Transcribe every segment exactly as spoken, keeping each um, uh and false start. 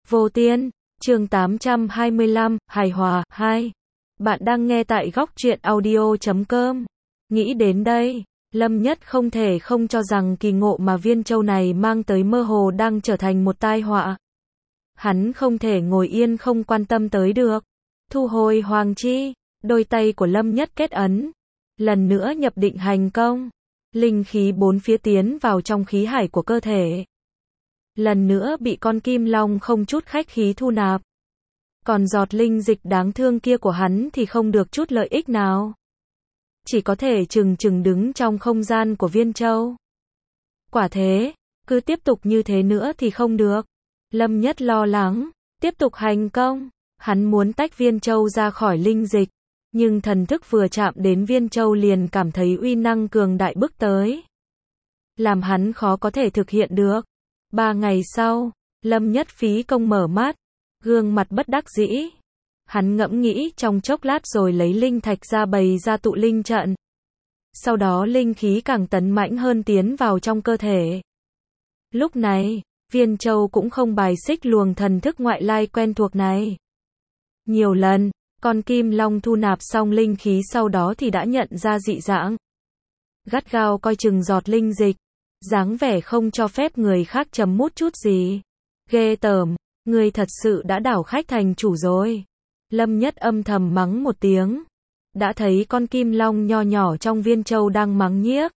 Vô Tiên, chương tám trăm hai mươi lăm, hài hòa, hai. Bạn đang nghe tại góc truyện audio chấm com. Nghĩ đến đây, Lâm Nhất không thể không cho rằng kỳ ngộ mà Viên Châu này mang tới mơ hồ đang trở thành một tai họa. Hắn không thể ngồi yên không quan tâm tới được. Thu hồi hoàng chi, đôi tay của Lâm Nhất kết ấn. Lần nữa nhập định hành công. Linh khí bốn phía tiến vào trong khí hải của cơ thể. Lần nữa bị con kim long không chút khách khí thu nạp. Còn giọt linh dịch đáng thương kia của hắn thì không được chút lợi ích nào. Chỉ có thể chừng chừng đứng trong không gian của Viên Châu. Quả thế, cứ tiếp tục như thế nữa thì không được. Lâm Nhất lo lắng, tiếp tục hành công. Hắn muốn tách Viên Châu ra khỏi linh dịch. Nhưng thần thức vừa chạm đến Viên Châu liền cảm thấy uy năng cường đại bước tới. Làm hắn khó có thể thực hiện được. Ba ngày sau, Lâm Nhất phí công mở mắt, gương mặt bất đắc dĩ. Hắn ngẫm nghĩ trong chốc lát rồi lấy linh thạch ra bày ra tụ linh trận. Sau đó linh khí càng tấn mãnh hơn tiến vào trong cơ thể. Lúc này, Viên Châu cũng không bài xích luồng thần thức ngoại lai quen thuộc này. Nhiều lần, con kim long thu nạp xong linh khí sau đó thì đã nhận ra dị dạng. Gắt gao coi chừng giọt linh dịch. Dáng vẻ không cho phép người khác chấm mút chút gì. Ghê tởm, người thật sự đã đảo khách thành chủ rồi. Lâm Nhất âm thầm mắng một tiếng. Đã thấy con kim long nho nhỏ trong Viên Châu đang mắng nhiếc.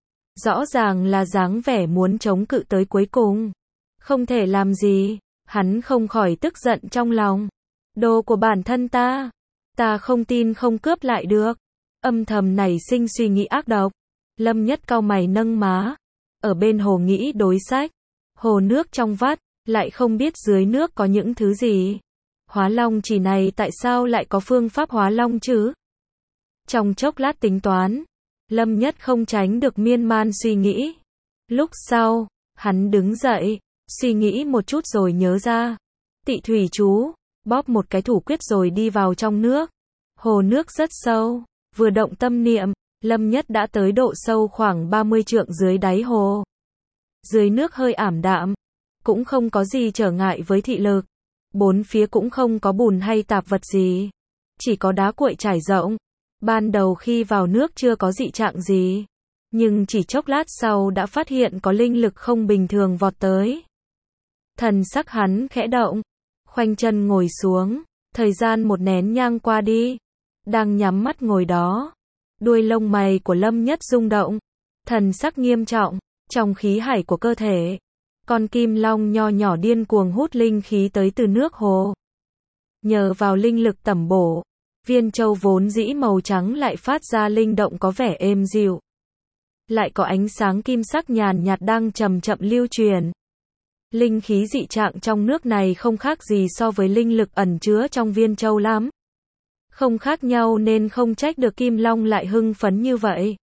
Rõ ràng là dáng vẻ muốn chống cự tới cuối cùng. Không thể làm gì, hắn không khỏi tức giận trong lòng. Đồ của bản thân ta, ta không tin không cướp lại được. Âm thầm nảy sinh suy nghĩ ác độc. Lâm Nhất cau mày nâng má. Ở bên hồ nghĩ đối sách. Hồ nước trong vắt, lại không biết dưới nước có những thứ gì. Hóa long chỉ này tại sao lại có phương pháp hóa long chứ? Trong chốc lát tính toán, Lâm Nhất không tránh được miên man suy nghĩ. Lúc sau, hắn đứng dậy, suy nghĩ một chút rồi nhớ ra. Tị thủy chú, bóp một cái thủ quyết rồi đi vào trong nước. Hồ nước rất sâu, vừa động tâm niệm, Lâm Nhất đã tới độ sâu khoảng ba mươi trượng dưới đáy hồ. Dưới nước hơi ảm đạm, cũng không có gì trở ngại với thị lực. Bốn phía cũng không có bùn hay tạp vật gì. Chỉ có đá cuội trải rộng. Ban đầu khi vào nước chưa có dị trạng gì. Nhưng chỉ chốc lát sau đã phát hiện có linh lực không bình thường vọt tới. Thần sắc hắn khẽ động. Khoanh chân ngồi xuống. Thời gian một nén nhang qua đi. Đang nhắm mắt ngồi đó. Đuôi lông mày của Lâm Nhất rung động. Thần sắc nghiêm trọng. Trong khí hải của cơ thể. Con kim long nho nhỏ điên cuồng hút linh khí tới từ nước hồ. Nhờ vào linh lực tẩm bổ. Viên Châu vốn dĩ màu trắng lại phát ra linh động có vẻ êm dịu. Lại có ánh sáng kim sắc nhàn nhạt đang chậm chậm lưu truyền. Linh khí dị trạng trong nước này không khác gì so với linh lực ẩn chứa trong Viên Châu lắm. Không khác nhau nên không trách được kim long lại hưng phấn như vậy.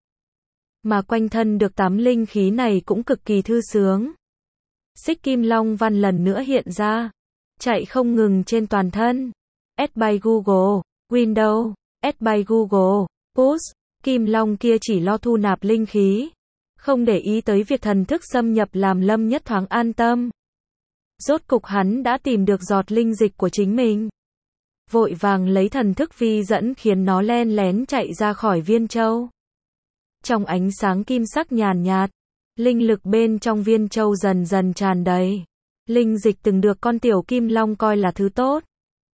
Mà quanh thân được tắm linh khí này cũng cực kỳ thư sướng. Xích kim long văn lần nữa hiện ra. Chạy không ngừng trên toàn thân. Add by Google, Windows, Add by Google, Push. Kim long kia chỉ lo thu nạp linh khí. Không để ý tới việc thần thức xâm nhập làm Lâm Nhất thoáng an tâm. Rốt cục hắn đã tìm được giọt linh dịch của chính mình. Vội vàng lấy thần thức vi dẫn khiến nó len lén chạy ra khỏi Viên Châu. Trong ánh sáng kim sắc nhàn nhạt, linh lực bên trong Viên Châu dần dần tràn đầy. Linh dịch từng được con tiểu kim long coi là thứ tốt.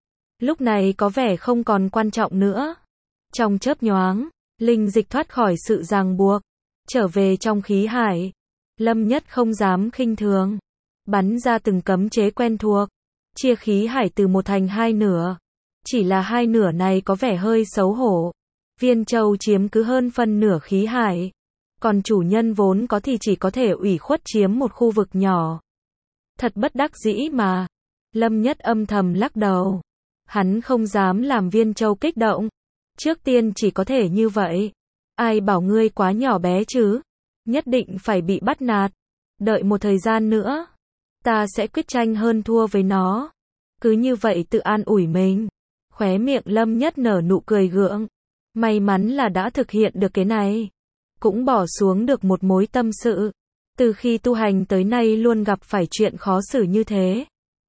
Lúc này có vẻ không còn quan trọng nữa. Trong chớp nhoáng, linh dịch thoát khỏi sự ràng buộc, trở về trong khí hải. Lâm Nhất không dám khinh thường, bắn ra từng cấm chế quen thuộc, chia khí hải từ một thành hai nửa. Chỉ là hai nửa này có vẻ hơi xấu hổ. Viên Châu chiếm cứ hơn phân nửa khí hải. Còn chủ nhân vốn có thì chỉ có thể ủy khuất chiếm một khu vực nhỏ. Thật bất đắc dĩ mà. Lâm Nhất âm thầm lắc đầu. Hắn không dám làm Viên Châu kích động. Trước tiên chỉ có thể như vậy. Ai bảo ngươi quá nhỏ bé chứ? Nhất định phải bị bắt nạt. Đợi một thời gian nữa. Ta sẽ quyết tranh hơn thua với nó. Cứ như vậy tự an ủi mình. Khóe miệng Lâm Nhất nở nụ cười gượng. May mắn là đã thực hiện được cái này. Cũng bỏ xuống được một mối tâm sự. Từ khi tu hành tới nay luôn gặp phải chuyện khó xử như thế.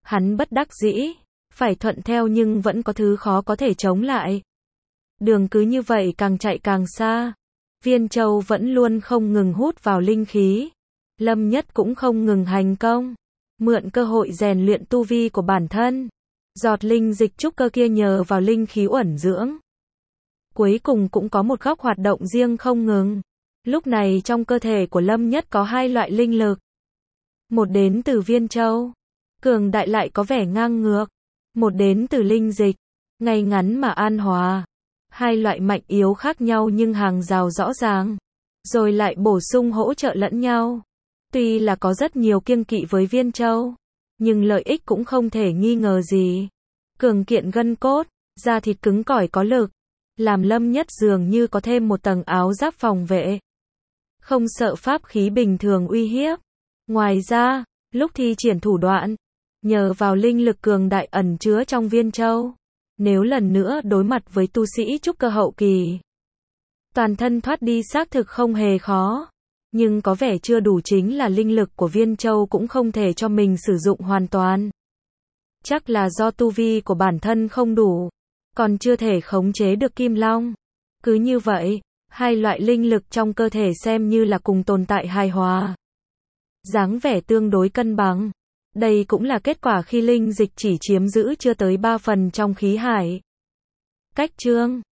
Hắn bất đắc dĩ, phải thuận theo nhưng vẫn có thứ khó có thể chống lại. Đường cứ như vậy càng chạy càng xa. Viên châu vẫn luôn không ngừng hút vào linh khí. Lâm Nhất cũng không ngừng hành công. Mượn cơ hội rèn luyện tu vi của bản thân. Giọt linh dịch trúc cơ kia nhờ vào linh khí uẩn dưỡng. Cuối cùng cũng có một góc hoạt động riêng không ngừng. Lúc này trong cơ thể của Lâm Nhất có hai loại linh lực. Một đến từ viên châu, cường đại lại có vẻ ngang ngược. Một đến từ linh dịch, ngay ngắn mà an hòa. Hai loại mạnh yếu khác nhau nhưng hàng rào rõ ràng. Rồi lại bổ sung hỗ trợ lẫn nhau. Tuy là có rất nhiều kiêng kỵ với viên châu, nhưng lợi ích cũng không thể nghi ngờ gì. Cường kiện gân cốt, da thịt cứng cỏi có lực. Làm Lâm Nhất dường như có thêm một tầng áo giáp phòng vệ. Không sợ pháp khí bình thường uy hiếp. Ngoài ra, lúc thi triển thủ đoạn, nhờ vào linh lực cường đại ẩn chứa trong viên châu, nếu lần nữa đối mặt với tu sĩ trúc cơ hậu kỳ, toàn thân thoát đi xác thực không hề khó. Nhưng có vẻ chưa đủ chính là linh lực của viên châu cũng không thể cho mình sử dụng hoàn toàn. Chắc là do tu vi của bản thân không đủ, còn chưa thể khống chế được kim long. Cứ như vậy, hai loại linh lực trong cơ thể xem như là cùng tồn tại hài hòa. Dáng vẻ tương đối cân bằng. Đây cũng là kết quả khi linh dịch chỉ chiếm giữ chưa tới ba phần trong khí hải. Cách chương